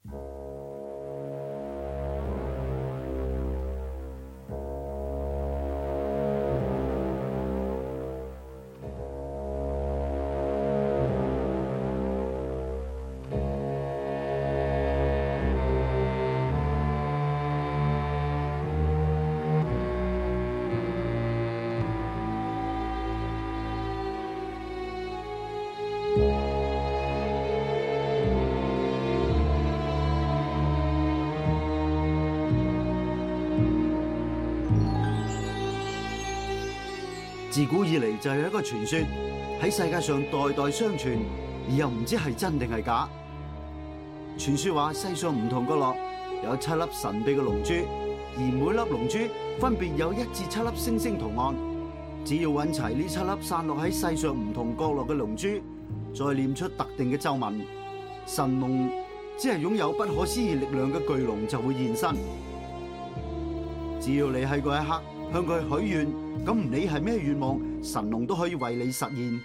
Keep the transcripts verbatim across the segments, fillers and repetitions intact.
自古以嚟就有一個傳說喺世界上代代相傳，而又唔知係真定係假。傳說話世上唔同角落有七粒神秘嘅龍珠，而每粒龍珠分別有一至七粒星星圖案。只要揾齊呢七粒散落喺世上唔同角落嘅龍珠，再念出特定嘅咒文，神龍只係擁有不可思議力量嘅巨龍就會現身。只要你喺嗰一刻向佢許願，咁唔理係咩願望，神龍都可以為你實現。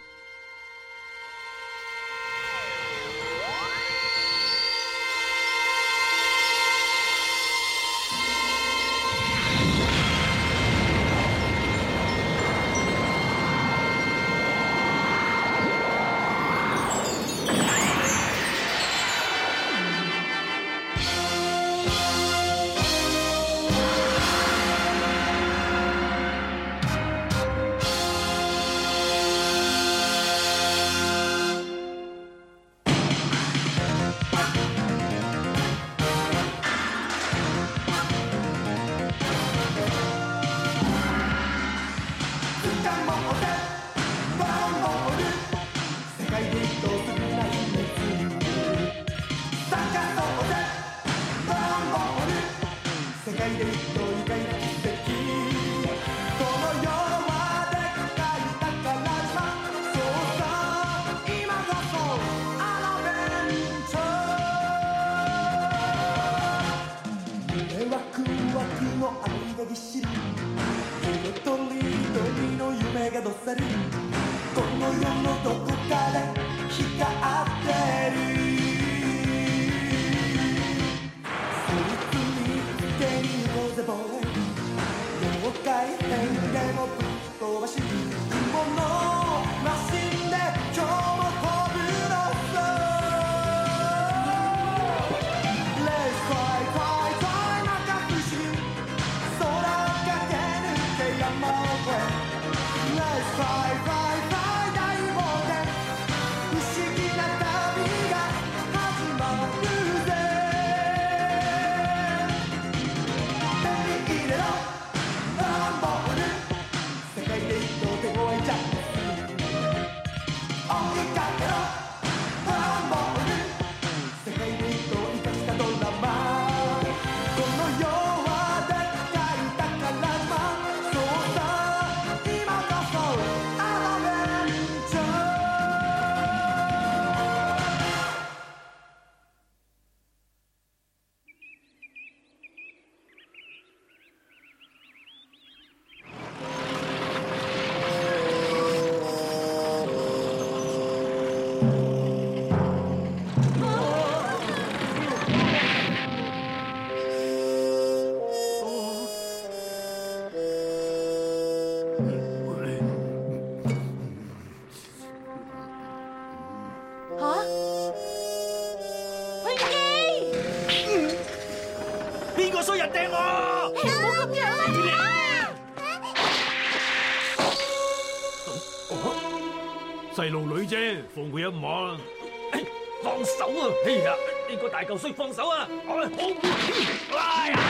細路女啫，放佢一馬。放手啊！哎呀，呢個大嚿衰放手啊！好，哎呀！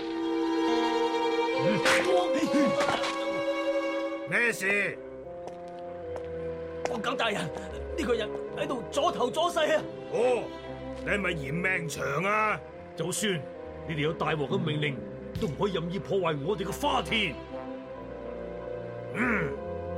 咩事？ 國狗大人，呢個人喺度阻頭阻勢啊！ 哦，你係咪嫌命長啊？ 就算你哋有大王嘅命令，都唔可以任意破壞我哋嘅花田。 嗯。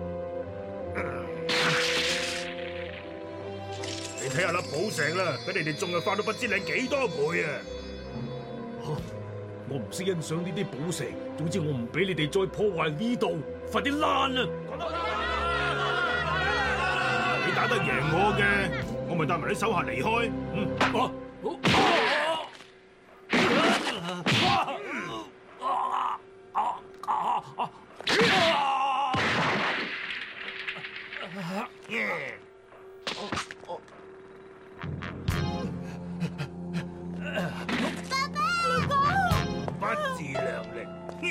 你睇下粒寶石啦，俾你哋種嘅花都不知靚幾多倍啊！ 吓，我唔識欣賞呢啲寶石，總之我唔俾你哋再破壞呢度，快啲爛啊！ 你打得贏我嘅，我咪帶埋啲手下離開。嗯，好。 不自量力。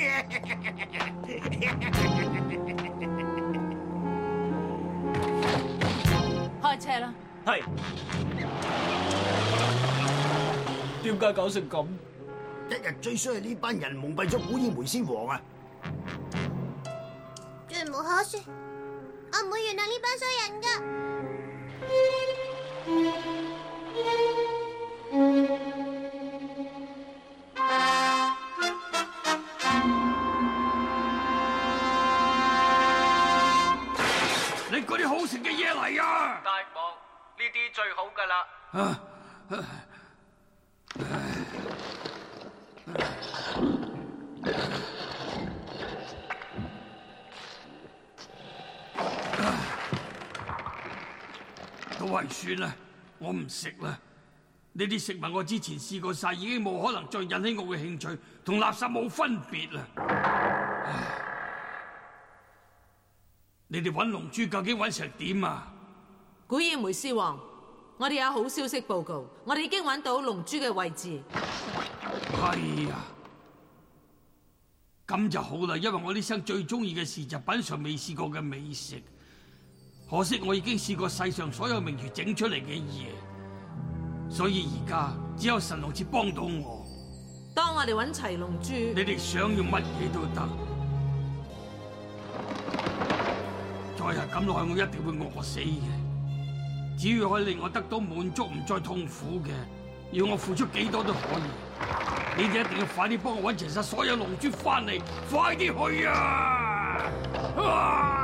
開車啦！ 係。點解搞成咁？ 一日最衰係呢班人蒙蔽咗古爾梅先王啊！ 絕無可說，我唔會原諒呢班衰人噶。 拎嗰啲好食嘅嘢嚟啊！ 大王，呢啲最好噶啦。 啊都係算啦，我唔食啦。呢啲食物我之前試過晒，已經冇可能再引起我嘅興趣，同垃圾冇分別啦。你哋揾龍珠究竟揾成點啊？ 古爾梅斯王，我哋有好消息報告，我哋已經揾到龍珠嘅位置。 係啊，咁就好啦，因為我呢生最中意嘅事就品嘗未試過嘅美食。可惜我已經試過世上所有名廚整出嚟嘅嘢，所以而家只有神龍至幫到我。 當我哋揾齊龍珠， 你哋想要乜嘢都得。再係咁落去，我一定會餓死嘅。只要可以令我得到滿足，唔再痛苦嘅，要我付出幾多都可以。你哋一定要快啲幫我揾齊晒所有龍珠翻嚟，快啲去啊！啊！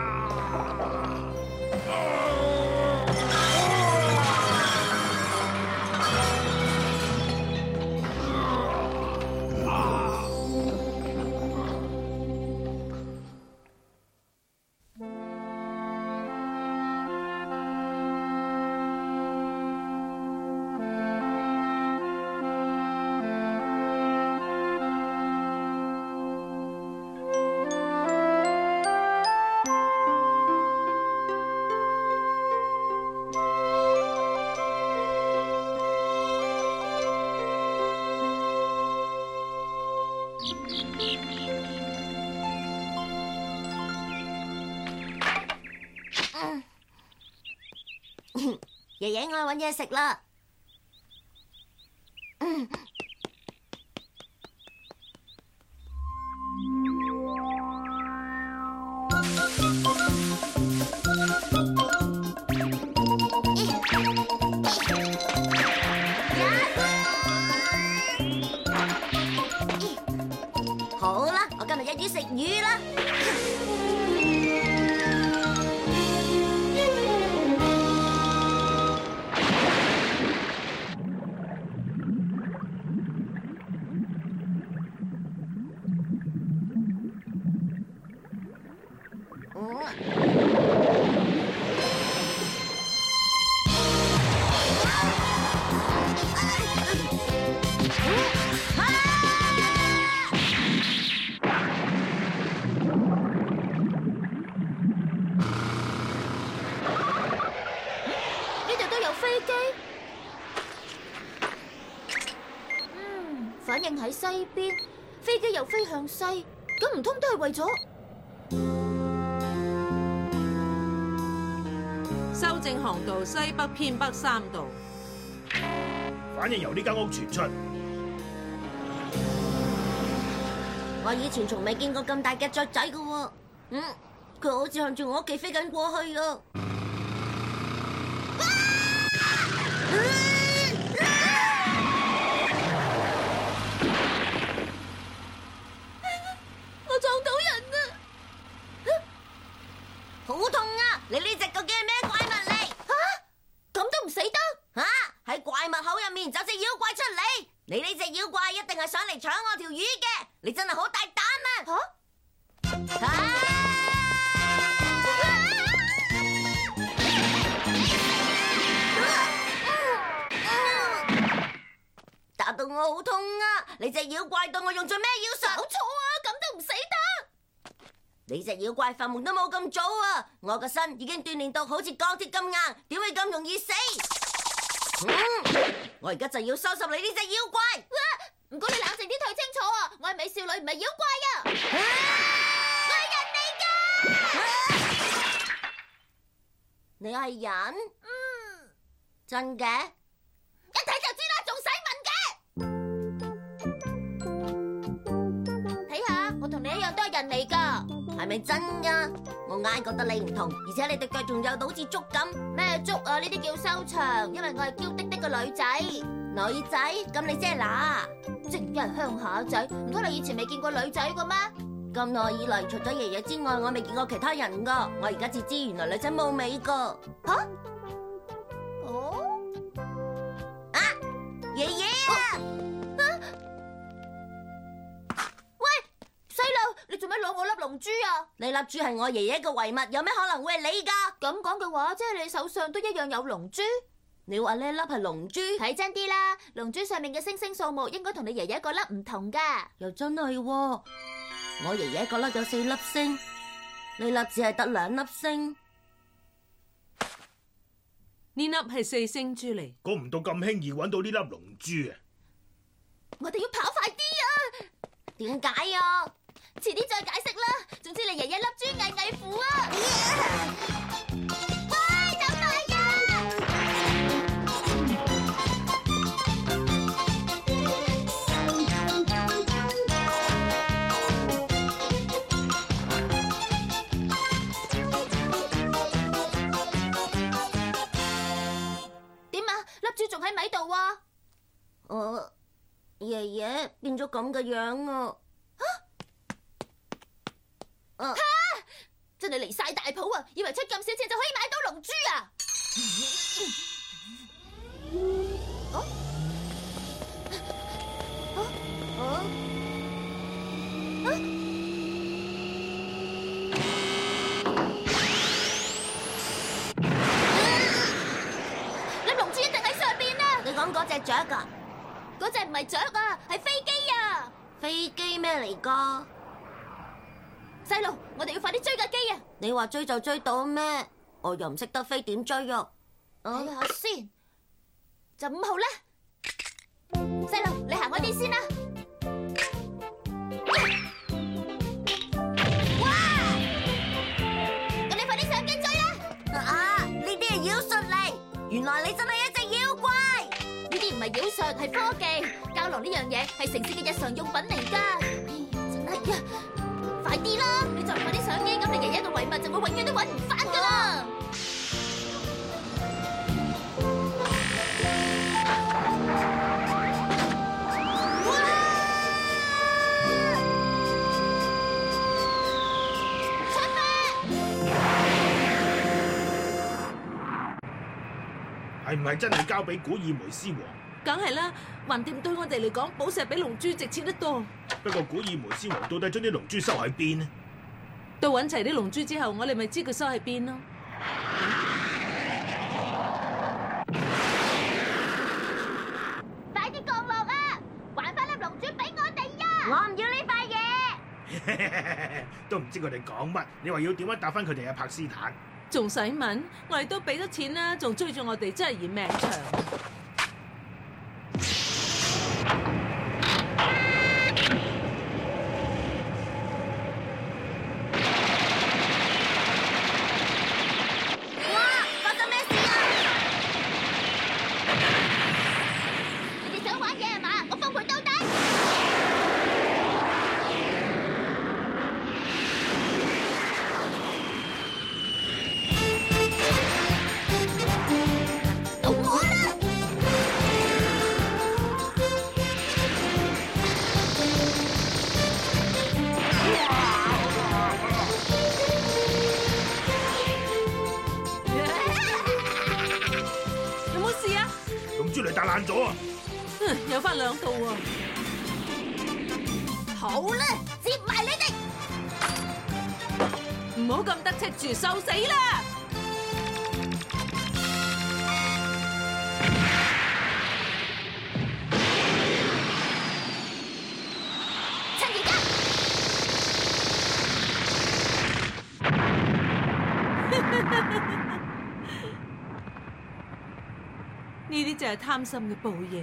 爺爺，我去搵嘢食啦。嗯好啦，我今日一於食魚啦。反應喺西邊，飛機又飛向西，咁唔通都係為咗修正航道西北偏北三度。 反應由呢間屋傳出。 我以前從未見過咁大嘅雀仔㗎喎，嗯，佢好似向住我屋企飛緊過去啊！好痛啊！你呢隻究竟係咩怪物嚟？吓，咁都唔死得？吓，喺怪物口入面走隻妖怪出嚟！你呢隻妖怪一定係想嚟搶我條魚嘅！你真係好大膽啊！吓！啊！ 我好痛啊！你隻妖怪對我用咗咩妖術？搞錯啊！咁都唔死得！你隻妖怪發夢都冇咁早啊！我個身已經鍛煉到好似鋼鐵咁硬，點會咁容易死？嗯，我而家就要收拾你呢隻妖怪！唔該，你冷靜啲睇清楚啊！我係美少女，唔係妖怪啊！我係人嚟㗎！你係人？嗯，真嘅？一睇就知啦，仲使問嘅？睇下，我同你一樣都係人嚟噶，係咪真噶？我硬覺得你唔同，而且你對腳仲有到好似竹咁。咩竹啊？呢啲叫收場，因為我係嬌滴滴嘅女仔。女仔？咁你即係乸？正一係鄉下仔，唔通你以前未見過女仔嘅咩？咁耐以嚟，除咗爺爺之外，我未見過其他人噶。我而家至知，原來女仔冇尾噶。吓？哦？啊！爺爺啊！喂，細路，你做咩攞我粒龍珠啊？你粒珠係我爺爺嘅遺物，有咩可能會係你噶？咁講嘅話，即係你手上都一樣有龍珠？你話呢粒係龍珠？睇真啲啦，龍珠上面嘅星星數目應該同你爺爺個粒唔同噶。又真係喎，我爺爺個粒有四粒星，呢粒只係得兩粒星。 呢粒係四星珠嚟。 估唔到咁輕易揾到呢粒龍珠啊！ 我哋要跑快啲啊！點解啊？遲啲再解釋啦。總之你爺爺粒珠危危乎啊！喂，等埋啊！點啊？粒珠仲喺咪度啊？我爺爺變咗咁嘅樣啊！啊！真係離晒大譜啊！以為出咁少錢就可以買到龍珠啊！哦哦哦啊！粒龍珠一定喺上邊啊！你講嗰隻雀㗎？嗰隻唔係雀啊，係飛機啊！飛機咩嚟㗎？細路，我哋要快啲追架機啊！你話追就追到咩？我又唔識得飛，點追啊？睇下先，就五號啦。細路，你行開啲先啦。哇！咁你快啲上機追啦！啊，呢啲係妖術嚟，原來你真係一隻妖怪。呢啲唔係妖術，係科技。膠囊呢樣嘢係城市嘅日常用品嚟噶。真係啊！快啲啦！你再唔快啲上機，咁你爺爺嘅遺物就會永遠都揾唔翻噶啦！哇！出發！ 係唔係真係交俾古爾梅斯王？ 梗係啦，橫掂對我哋嚟講，寶石比龍珠值錢得多。 不過古爾梅斯王到底將啲龍珠收喺邊呢？ 到揾齊啲龍珠之後，我哋咪知佢收喺邊咯。 快啲降落啊！還翻粒龍珠俾我哋呀！我唔要呢塊嘢。 都唔知佢哋講乜。你話要點樣答翻佢哋啊？帕斯坦， 仲使問？我哋都俾咗錢啦，仲追住我哋，真係嫌命長。 爛咗啊！ 有翻兩度啊！ 好啦，接埋你哋， 唔好咁得戚住，受死啦！ 呢啲就係貪心嘅報應。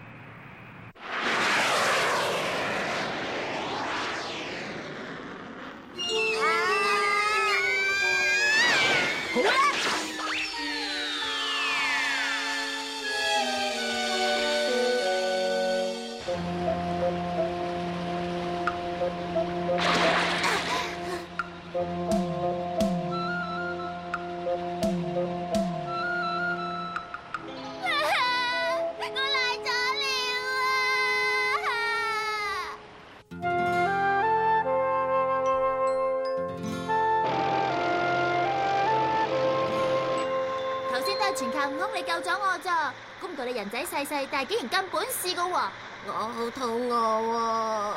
好啦，我賴咗了啊！頭先都係全靠悟空你救咗我咋，估唔到你人仔細細，但係竟然咁本事噶喎！我好肚餓喎。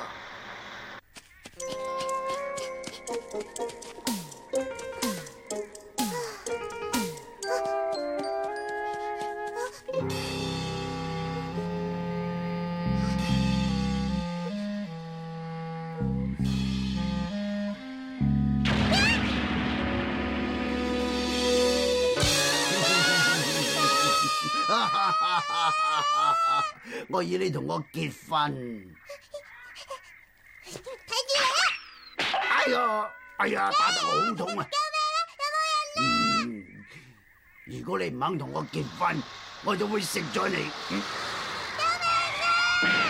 我要你同我結婚。 睇住你啊！ 哎呀，哎呀，打得我好痛啊！ 救命啊！有冇人啊？ 嗯，如果你唔肯同我結婚，我就會食咗你。嗯救命啊！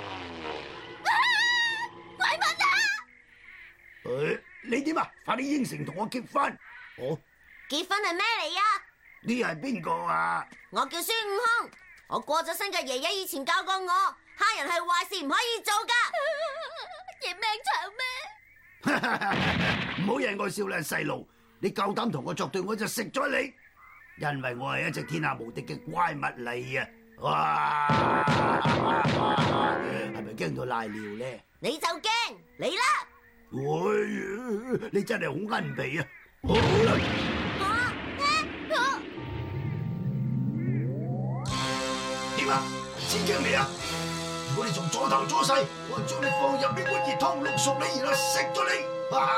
怪物啊！ 誒，你點啊？快啲應承同我結婚。哦， 結婚係咩嚟啊？ 呢係邊個啊？ 我叫孫悟空，我過咗身嘅爺爺以前教過我，蝦人係壞事，唔可以做噶。認命長咩？ 唔好引我笑啦，細路！你夠膽同我作對，我就食咗你，因為我係一隻天下無敵嘅怪物嚟啊！哇，係咪驚到瀨尿咧？ 你就驚，嚟啦！ 喂，你真係好奀皮啊！好啦，點啊？刺激你啊！如果你仲左頭左勢，我就將你放入呢碗熱湯淥熟你，然後食咗你。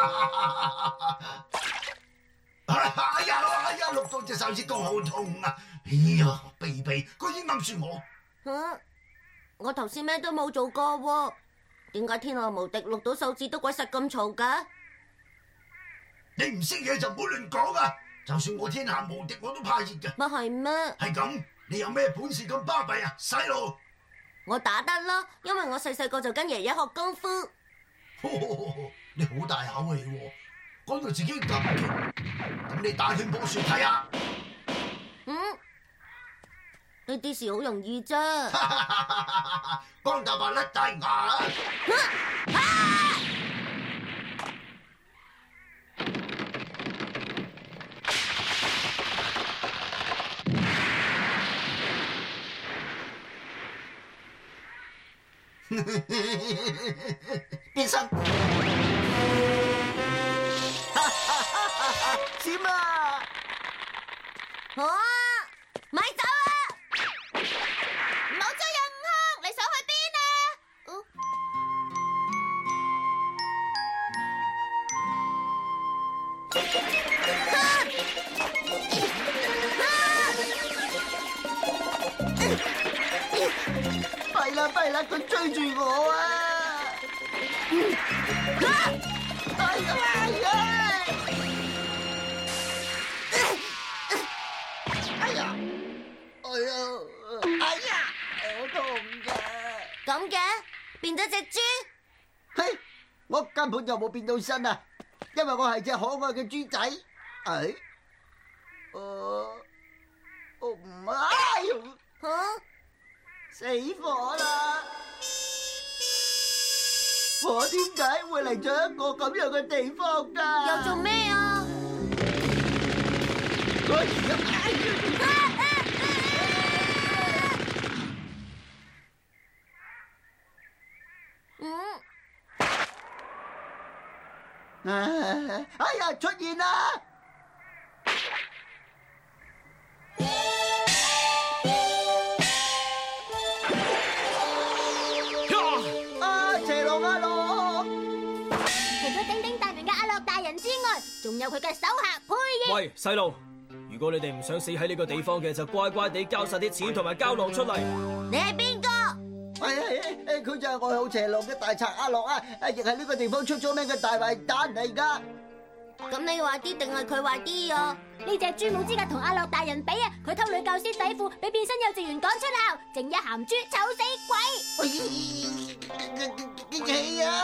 哎呀哎呀，淥到隻手指公好痛啊！哎呀，鼻鼻居然暗算我。 吓，我頭先咩都冇做過喎，點解天下無敵淥到手指都鬼實咁嘈噶？ 你唔識嘢就唔好亂講啊！就算我天下無敵，我都怕熱嘅。 乜係咩？ 係咁，你有咩本事咁巴閉啊，細路？ 我打得啦，因為我細細個就跟爺爺學功夫。 你好大口氣喎，講到自己咁勁，咁你打拳波算睇下。 嗯，呢啲事好容易啫。 光頭白甩大牙啊！變身，閃啊！ 啊！咪走啊！唔好追啊！悟空，你想去邊啊？哦弊啦弊啦，佢追住我啊！哎呀哎呀！哎呀！哎呀！哎呀！好痛㗎！ 咁嘅，變咗隻豬？ 嘿，我根本就冇變到身啊，因為我係隻可愛嘅豬仔。哎，我我唔係， 吓？ 死火啦！我點解會嚟咗一個咁樣嘅地方㗎？ 又做咩啊？ 嗯。哎呀，出現啦！啊，邪龍阿樂！ 除咗鼎鼎大名嘅阿樂大人之外，仲有佢嘅手下配音。 喂，細路， 如果你哋唔想死喺呢個地方嘅，就乖乖地交晒啲錢同埋膠囊出嚟。 你係邊個？ 係係係，佢就係外號邪狼嘅大賊阿樂啊，亦係呢個地方出咗名嘅大壞蛋嚟噶。 咁你話啲定係佢話啲啊？ 呢隻豬冇資格同阿樂大人比啊！佢偷女教師底褲，俾變身幼稚園趕出校，正一鹹豬，醜死鬼！ 係啊！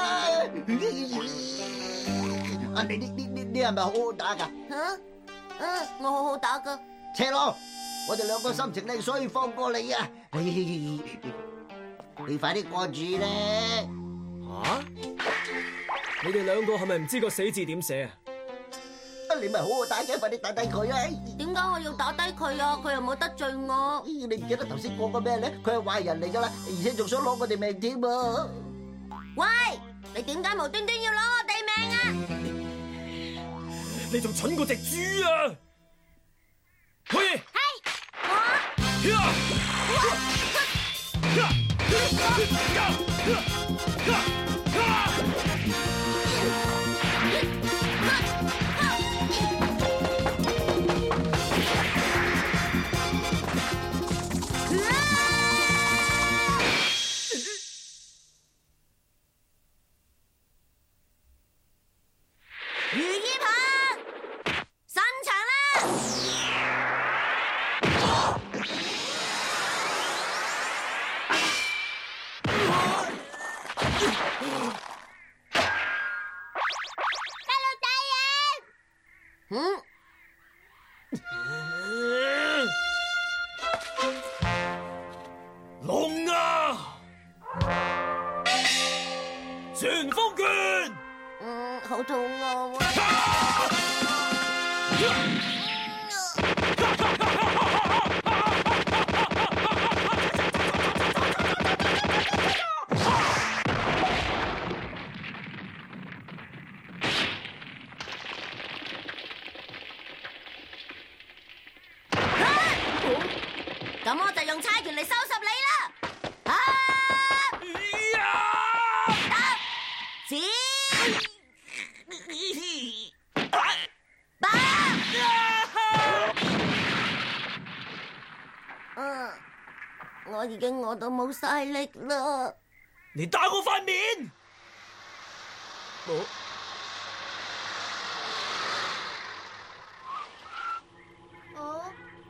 啊你你你你你係咪好好打噶？ 吓，嗯，我好好打噶。 邪狼，我哋兩個心情靚，所以放過你啊！你快啲過住咧！ 吓？你哋兩個係咪唔知個死字點寫啊？ 你咪好好打嘅，快啲打低佢啊！ 點解我要打低佢啊？佢又冇得罪我。 你唔記得頭先講過咩咧？佢係壞人嚟噶啦，而且仲想攞我哋命添啊！ 喂，你點解無端端要攞我哋命啊？ 你仲蠢過隻豬啊！可以。 如意棒上場啦！ 大陸大人， 嗯， 龍啊！旋風拳。 嗯，好肚餓喎。咁我就用猜拳嚟收拾你啦！啊！得，止！打！嗯，我已經餓到冇晒力啦。 你打我塊面！ 哦。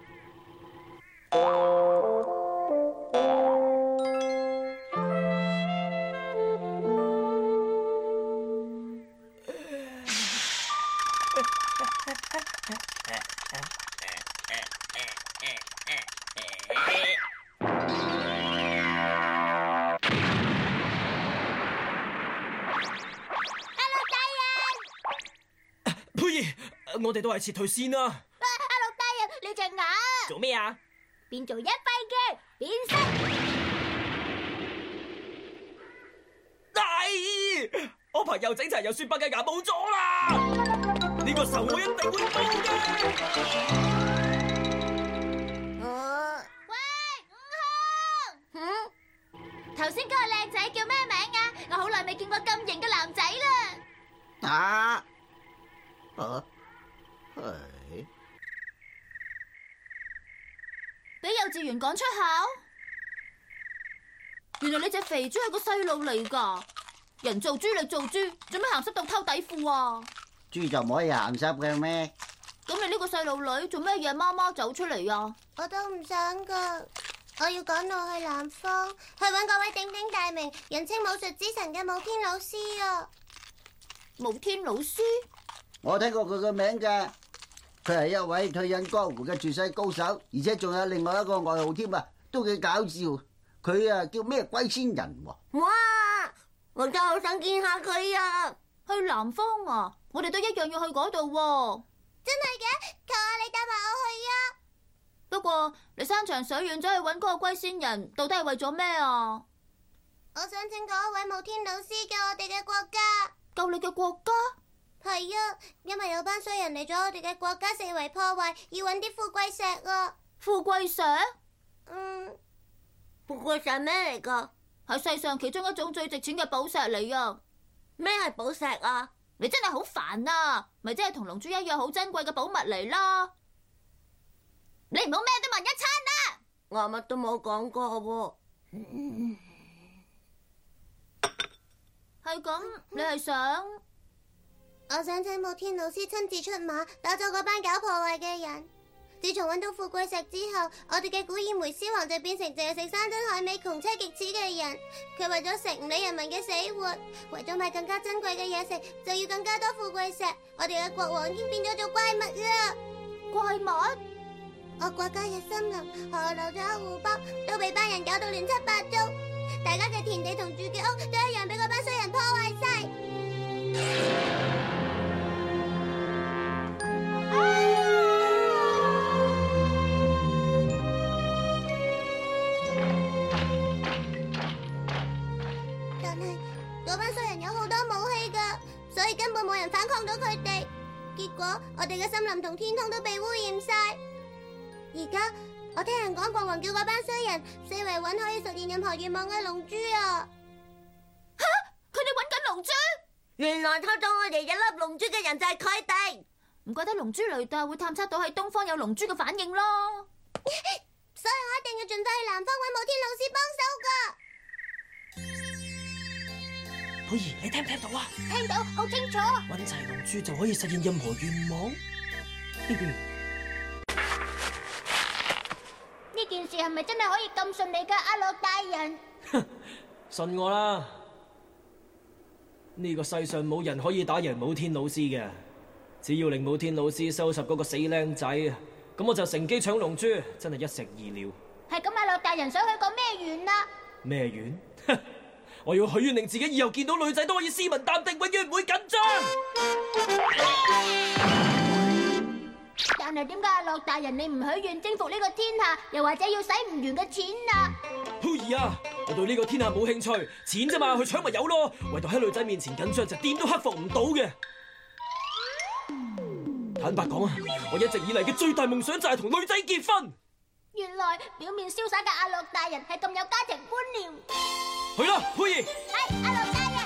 我哋都係撤退先啦。 阿樂大人，你隻眼做咩啊？ 變做一塊嘅變身。 係，我朋友整齊有雪白嘅牙冇咗啦。呢個仇我一定會報嘅。 喂，五號。嗯？頭先嗰個靚仔叫咩名啊？我好耐未見過咁型嘅男仔啦。 啊？啊？係俾幼稚園趕出校？原來你隻肥豬係個細路嚟噶，人做豬力做豬，做咩鹹濕到偷底褲啊？ 豬就唔可以鹹濕嘅咩？ 咁你呢個細路女做咩夜媽媽走出嚟啊？ 我都唔想噶，我要趕路去南方，去搵嗰位鼎鼎大名、人稱武術之神嘅武天老師啊！ 武天老師？ 我聽過佢個名噶。佢係一位退隱江湖嘅絕世高手，而且仲有另外一個外號添啊，都幾搞笑。佢啊叫咩龜仙人喎？ 哇！我真係好想見下佢啊！ 去南方啊？我哋都一樣要去嗰度喎。 真係嘅，求下你帶埋我去啊！ 不過你山長水遠走去搵嗰個龜仙人，到底係為咗咩啊？ 我想請嗰一位武天老師救我哋嘅國家。 救你嘅國家？ 係啊，因為有班衰人嚟咗我哋嘅國家，四圍破壞，要搵啲富貴石啊！ 富貴石？ 嗯， 富貴石咩嚟噶？ 係世上其中一種最值錢嘅寶石嚟啊！ 咩係寶石啊？ 你真係好煩啊！咪即係同龍珠一樣好珍貴嘅寶物嚟啦！ 你唔好咩都問一餐啦。 我乜都冇講過喎。 係咁，你係想？ 我想請武天老師親自出馬，打咗嗰班搞破壞嘅人。自從揾到富貴石之後，我哋嘅古爾梅斯王就變成淨係食山珍海味、窮奢極侈嘅人。佢為咗食唔理人民嘅死活，為咗買更加珍貴嘅嘢食，就要更加多富貴石。我哋嘅國王已經變咗做怪物啦！ 怪物？ 我國家嘅森林、河流仲有湖泊都被班人搞到亂七八糟，大家嘅田地同住嘅屋都一樣俾嗰班衰人破壞晒。但係嗰班衰人有好多武器㗎，所以根本冇人反抗到佢哋。結果我哋嘅森林同天空都被污染晒。而家我聽人講，國王叫嗰班衰人四圍揾可以實現任何願望嘅龍珠啊！ 吓，佢哋揾緊龍珠？ 原來偷咗我哋一粒龍珠嘅人就係佢哋。 唔怪得龍珠雷達會探測到喺東方有龍珠嘅反應咯。 所以我一定要盡快去南方揾武天老師幫手噶。 寶兒，你聽唔聽到啊？ 聽到，好清楚。 揾齊龍珠就可以實現任何願望。 呢件事係咪真係可以咁順利噶，阿樂大人？ 信我啦，呢個世上冇人可以打贏武天老師嘅。只要令武天老師收拾嗰個死僆仔，咁我就乘機搶龍珠，真係一石二鳥。 係咁，阿樂大人想許個咩願啊？ 咩願？我要許願令自己以後見到女仔都可以斯文淡定，永遠唔會緊張。 但係點解阿樂大人你唔許願征服呢個天下，又或者要使唔完嘅錢啊？ 虛兒啊，我對呢個天下冇興趣，錢啫嘛，去搶咪有咯。唯獨喺女仔面前緊張就點都克服唔到嘅。坦白講啊，我一直以嚟嘅最大夢想就係同女仔結婚。 原來表面瀟灑嘅阿樂大人係咁有家庭觀念。 去啦，虛兒。 係阿樂大人。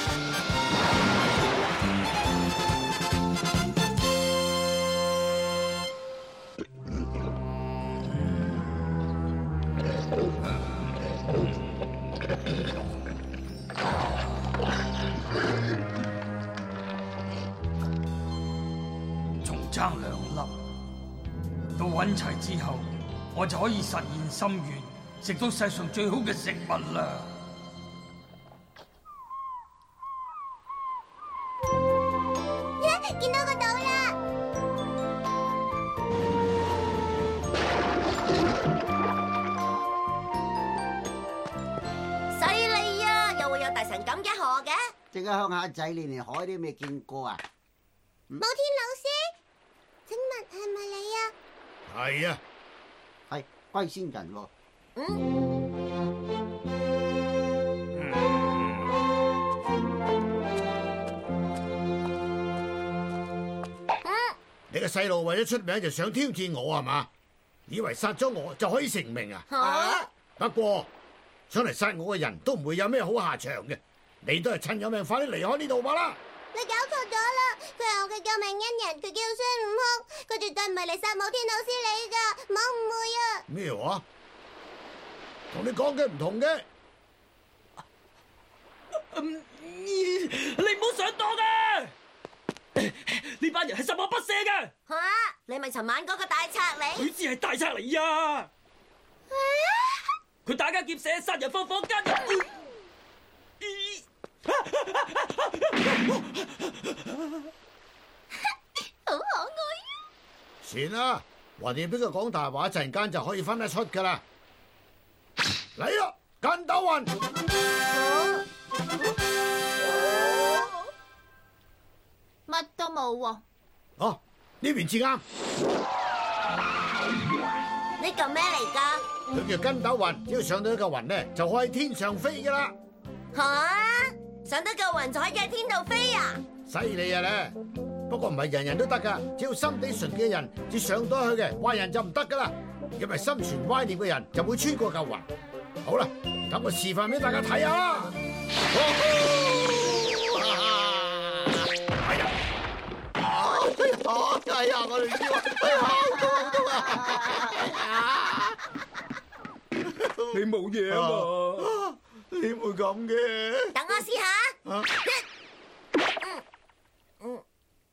仲爭兩粒，到揾齊之後，我就可以實現心願，食到世上最好嘅食物啦！ 見到個島啦！ 犀利啊！又會有大神咁嘅河嘅？ 即刻鄉下仔，你連海都未見過啊！ 武天老師，請問係咪你啊？ 係啊， 係龜仙人喎。 嗯。 你個細路為咗出名就想挑戰我係嘛？以為殺咗我就可以成名啊？ 啊不過想嚟殺我嘅人都唔會有咩好下場嘅，你都係趁有命快啲離開呢度吧啦！ 你搞錯咗啦！佢係我嘅救命恩人，佢叫孫悟空，佢絕對唔係嚟殺武天老師你噶，唔好誤會啊！ 咩話？同你講嘅唔同嘅。 嗯，你唔好上當啊！呢班人係十惡不赦嘅。 吓，你咪尋晚嗰個大賊嚟？ 佢只係大賊嚟啊！佢打家劫舍、殺人放火、奸人。 好可愛啊！ 算啦，橫掂俾佢講大話，一陣間就可以分得出噶啦。嚟啦，筋斗雲！ 乜都冇喎。 哦，呢邊至啱。 呢嚿咩嚟噶？ 佢叫筋斗雲，只要上到一嚿雲咧，就可以喺天上飛噶啦。 吓，上到嚿雲就可以喺天度飛啊！ 犀利啊咧！不過唔係人人都得噶，只要心地純嘅人至上到去嘅，壞人就唔得噶啦。因為心存歪念嘅人就會穿過嚿雲。好啦，等我示範俾大家睇下啦。哎呀！ 哦，哎呀，我龍珠啊，哎呀，好痛好痛啊！ 你冇嘢啊嘛？ 點會咁嘅？ 等我試下。 啊！ 嗯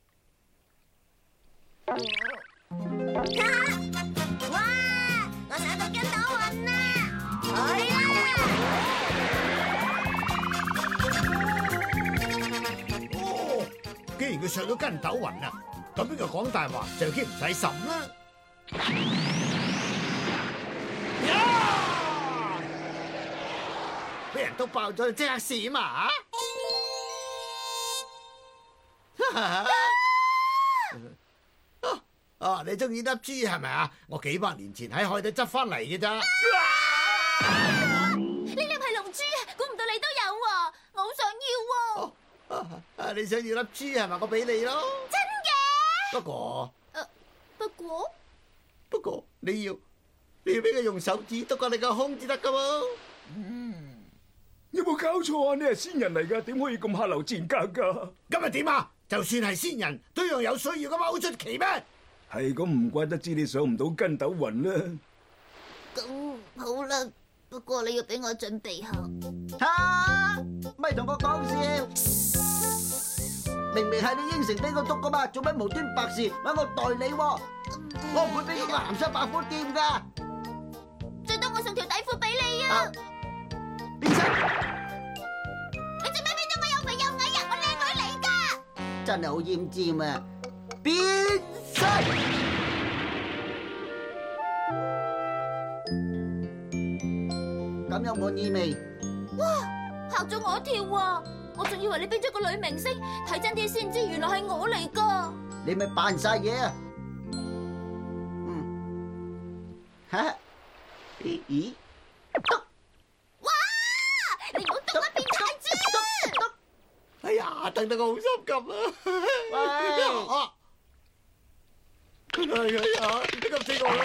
嗯。哇！我上到筋斗雲啦！去啦！ 哦，既然佢上咗筋斗雲啦，咁呢個講大話就已經唔使審啦。俾人都爆咗，即刻閃啊！啊！你中意粒珠係咪啊？我幾百年前喺海底執翻嚟嘅咋？ 呢粒係龍珠，估唔到你都有喎，我好想要喎。 啊啊！你想要粒珠係咪？我俾你咯。 真嘅？ 不過， 誒，不過， 不過你要你要俾佢用手指篤過你個胸至得噶喎。 嗯， 有冇搞錯啊？你係仙人嚟噶，點可以咁下流賤格噶？ 今日點啊？就算係仙人，都一樣有需要噶嘛，好出奇咩？ 係咁，唔怪得知你上唔到筋斗雲啦。 咁好啦，不過你要俾我準備下。 吓，咪同我講笑！明明係你應承俾我篤噶嘛，做乜無端白事揾我代理喎？我唔會俾呢個鹹濕白虎掂噶。 最多我送條底褲俾你啊！ 變身！ 你做咩變咗我又肥又矮呀？我靚女嚟噶！ 真係好奄尖啊！變身！咁有滿意未？ 哇！嚇咗我一跳啊！我仲以為你變咗個女明星，睇真啲先知原來係我嚟噶。 你咪扮晒嘢啊！嗯，吓？咦咦？ 哇！你唔好篤啊，變態豬！ 哎呀，等得我好心急啊！ 喂！ 哎呀，你急死我啦！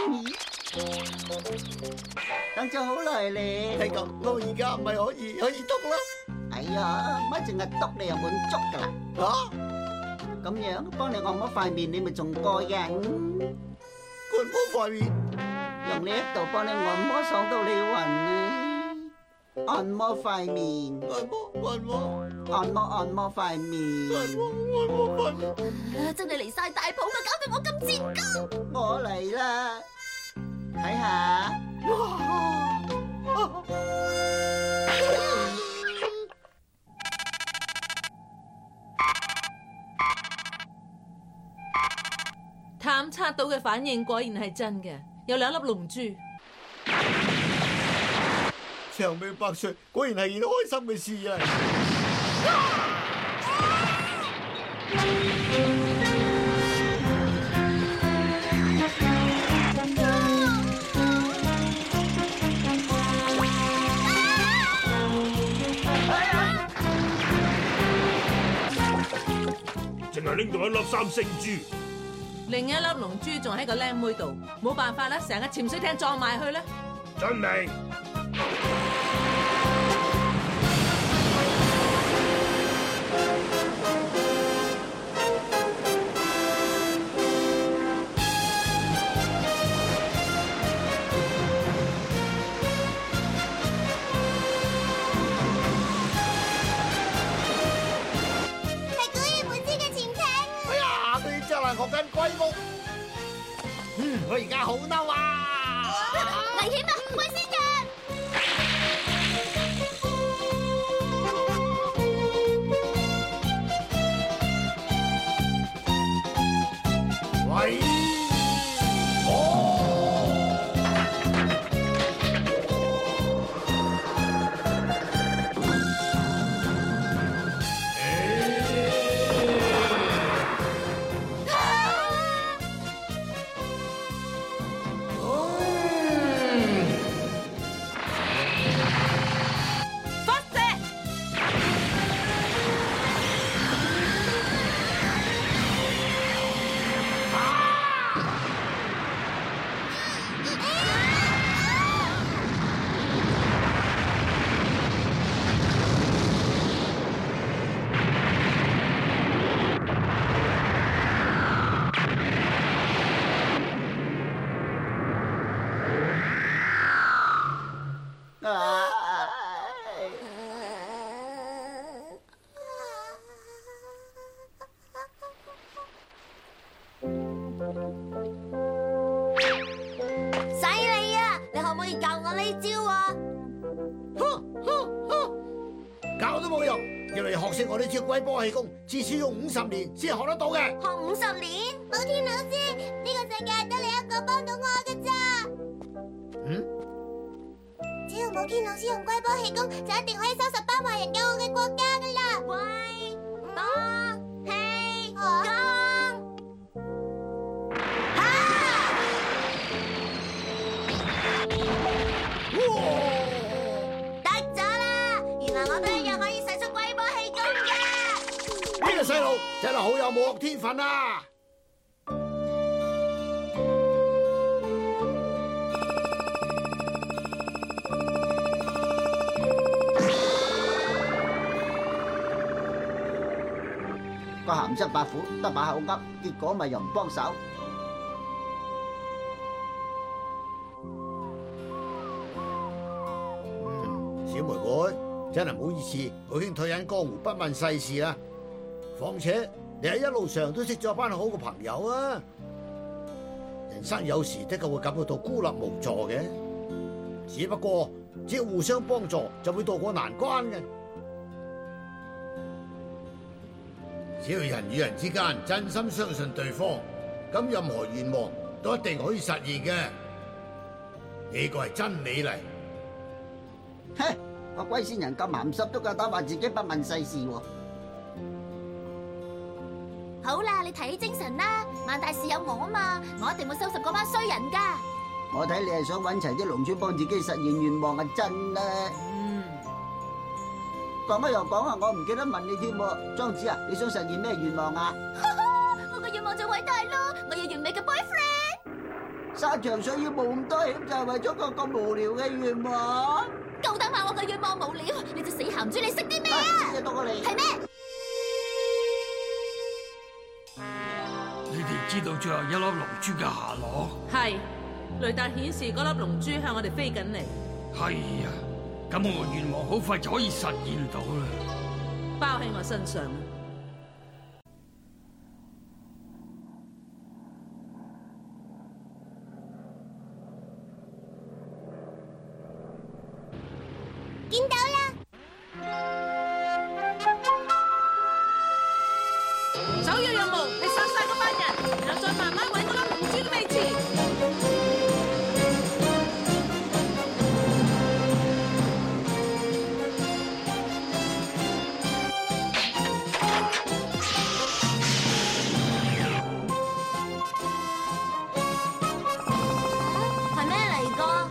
等咗好耐咧。 係咁，我而家唔係可以可以篤啦。 哎呀，乜淨係篤你又滿足噶啦？ 嚇！ 咁樣幫你按摩塊面，你咪仲過癮。 按摩塊面， 用呢一度幫你按摩，爽到你暈啊！按摩塊面， 按摩按摩按摩按摩塊面， 按摩按摩塊面。 真係離晒大譜啊！搞到我咁賤鳩。 我嚟啦，睇下。 探測到嘅反應果然係真嘅，有兩粒龍珠。 長命百歲，果然係件開心嘅事啊！ 淨係拎到一粒三星珠。 另一粒龍珠仲喺個靚妹度，冇辦法啦，成個潛水艇撞埋去啦。 準備。 學緊龜木，嗯，我而家好嬲啊！ 危險啊，外星人！ 喂，哦！ 教都冇用，因為學識我呢招龜波氣功，至少要五十年先學得到嘅。 學五十年？ 武天老師，呢個世界得你一個幫到我㗎咋？ 嗯？ 只要武天老師用龜波氣功，就一定可以收拾班壞人救我嘅國家㗎啦！ 龜波氣功。得咗啦！原來我都一樣可以使出龜波氣功嘅。 呢個細路真係好有武學天分啊！ 個鹹濕白虎得把口噏，結果咪又唔幫手。 小妹妹，真係唔好意思，老兄退隱江湖，不問世事啦。況且你喺一路上都識咗班好嘅朋友啊。人生有時的確會感覺到孤立無助嘅，只不過只要互相幫助，就會渡過難關嘅。只要人與人之間真心相信對方，咁任何願望都一定可以實現嘅。呢個係真理嚟。 嘿，個龜仙人咁鹹濕都夠膽話自己不問世事喎。 好啦，你提起精神啦，萬大事有我啊嘛，我一定會收拾嗰班衰人噶。 我睇你係想揾齊啲龍珠幫自己實現願望啊，真啦。 嗯， 講乜又講啊，我唔記得問你添喎。莊子啊，你想實現咩願望啊？ 我個願望就偉大咯，我要完美嘅 boyfriend。 沙場上要冒咁多險，就係為咗個咁無聊嘅願望。 夠膽話我嘅願望無聊，你隻死鹹豬，你識啲咩啊？ 知多過你。 係咩？ 你哋知道最後一粒龍珠嘅下落？ 係雷達顯示嗰粒龍珠向我哋飛緊嚟。 係啊，咁我嘅願望好快就可以實現到啦。 包喺我身上。 見到啦！ 首要任務係殺晒嗰班人，然後再慢慢揾嗰粒龍珠嘅位置。 係咩嚟㗎？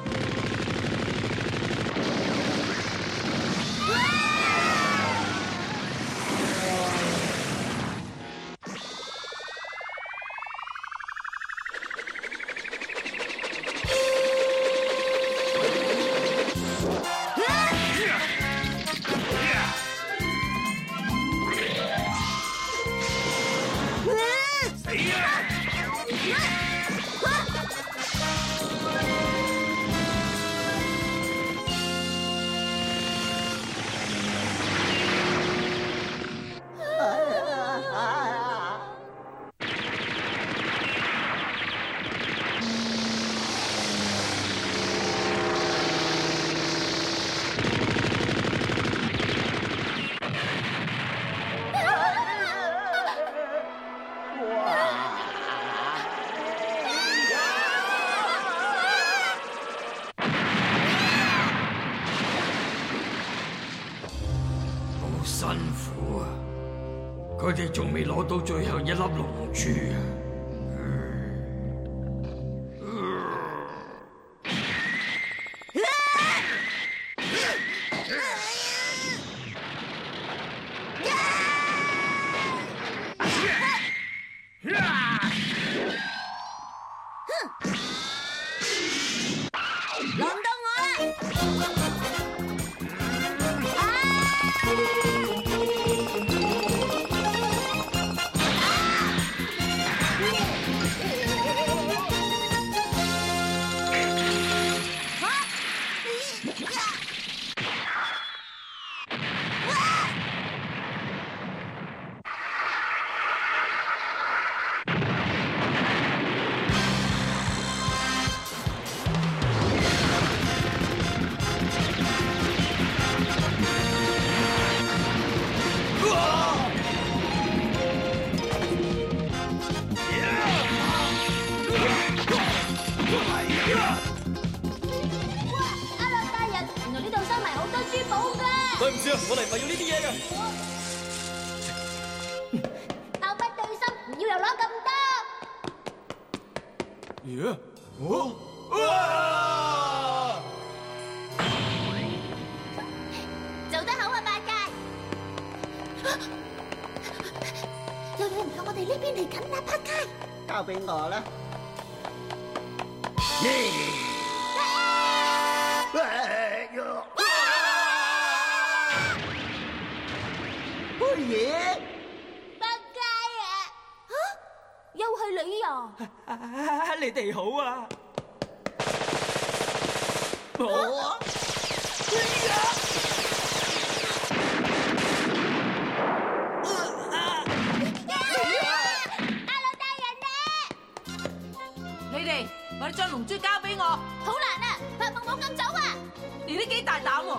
辛苦啊！佢哋仲未攞到最後一粒龍珠啊！ 輪到我啦！ 對唔住啊，我嚟唔係要呢啲嘢㗎。 後不對心，唔要又攞咁多。 咦？哦！ 做得好啊，八戒！有嘢唔向我哋呢邊嚟緊啦，八戒！ 交俾我啦。乜嘢？ 八戒啊！吓，又係你啊！ 你哋好啊！我。 你哋，我哋將龍珠交俾我。 好難啊！發夢冇咁早啊！ 你都幾大膽喎！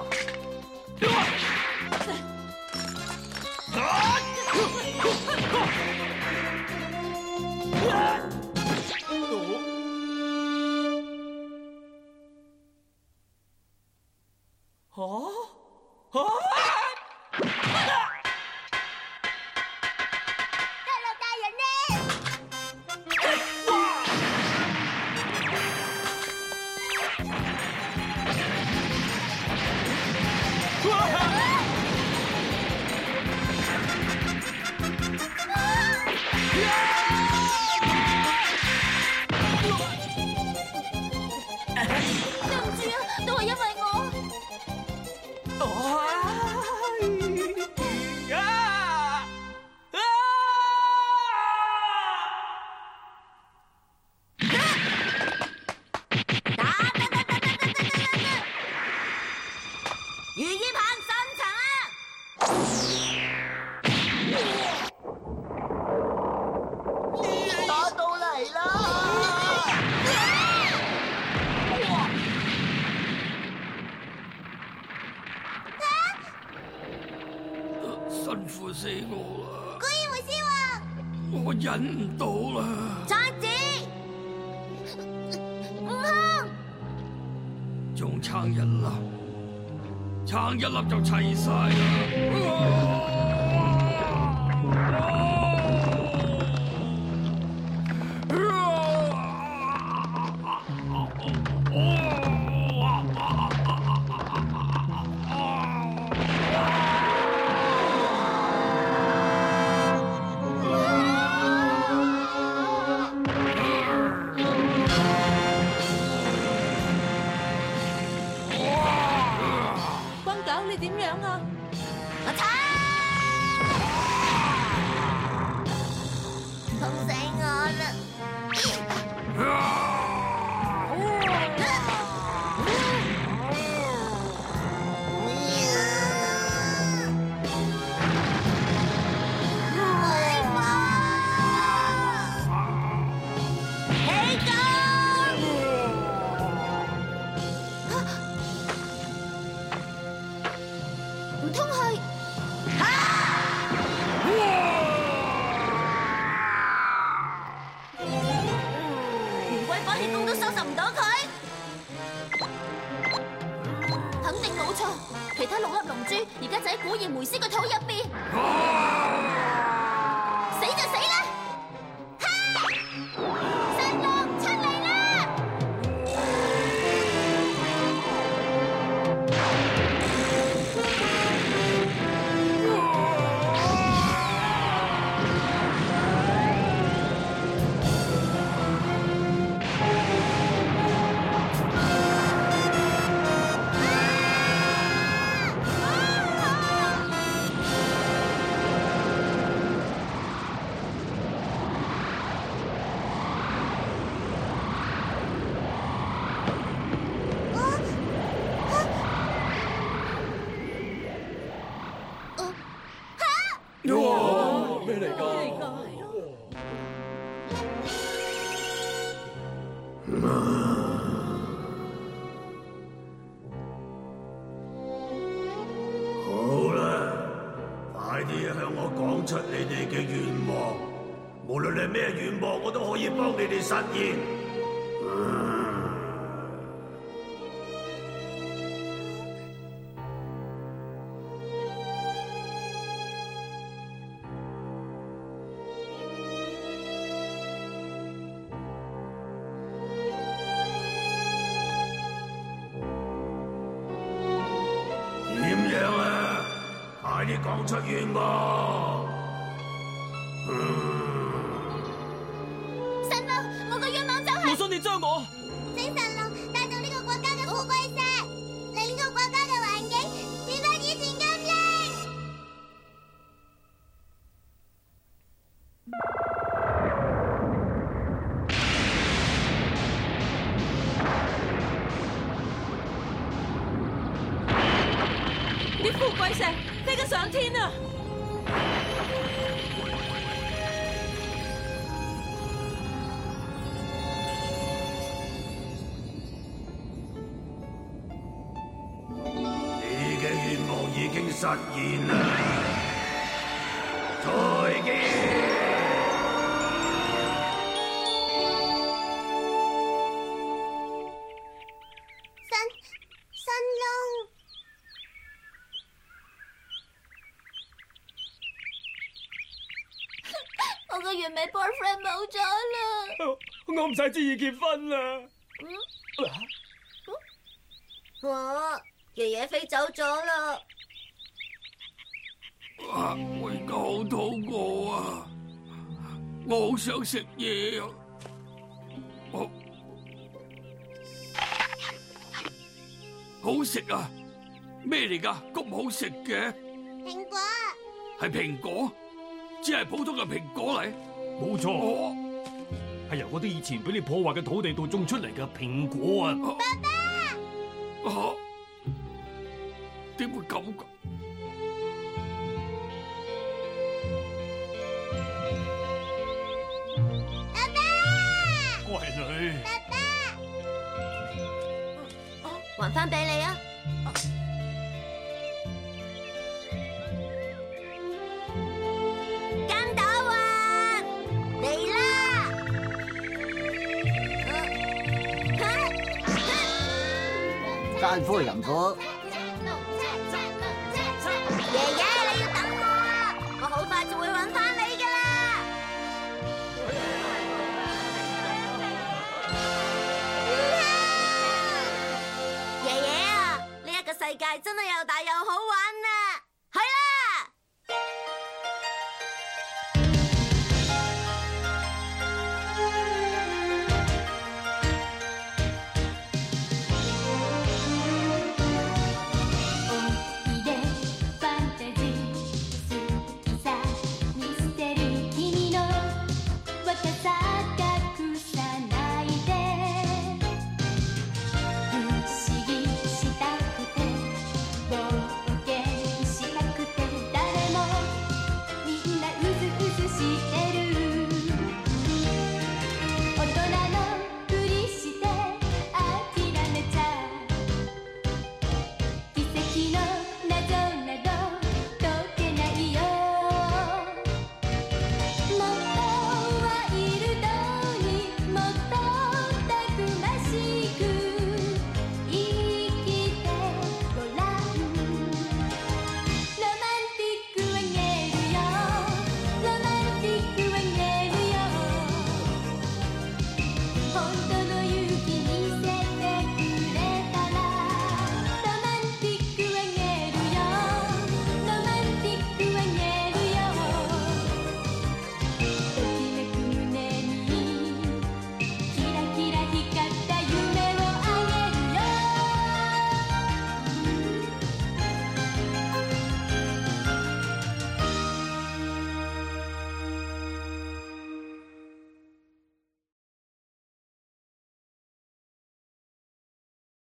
辛苦死我啦！ 古爾梅斯王， 我忍唔到啦！ 再子，悟空， 仲差一粒，差一粒就齊晒啦！ 你點樣啊？ 我擦！痛死我啦！ 其他六粒龍珠而家就喺古爾梅斯個肚入邊，死就死啦！哈！神龍出嚟啦！ 咩嚟㗎？ 好啦，快啲向我講出你哋嘅願望，無論係咩願望，我都可以幫你哋實現。 快啲講出願望。 神龍，我個願望就係我想你將我請神龍帶到呢個國家嘅富貴石，令呢個國家嘅環境變翻以前咁靚。 啲富貴石飛緊上天啊！ 你嘅願望已經實現啦，再見。 神神龍， 我個完美 boyfriend 冇咗啦。 我唔使旨意結婚啦。 哇！爺爺飛走咗啦。 啊！我而家好肚餓啊，我好想食嘢啊！我好食啊！咩嚟噶？咁好食嘅？ 蘋果。 係蘋果，只係普通嘅蘋果嚟。 冇錯，係由嗰啲以前俾你破壞嘅土地度種出嚟嘅蘋果啊！ 爸爸。 啊！點會咁噶？ 爸爸。 乖女。 爸爸。 還翻俾你啊！跟斗雲嚟啦！ 奸夫淫婦， 爺爺，你要等我啊！我好快就會揾翻你噶啦！爺爺啊，呢一個世界真係又大又好玩啊！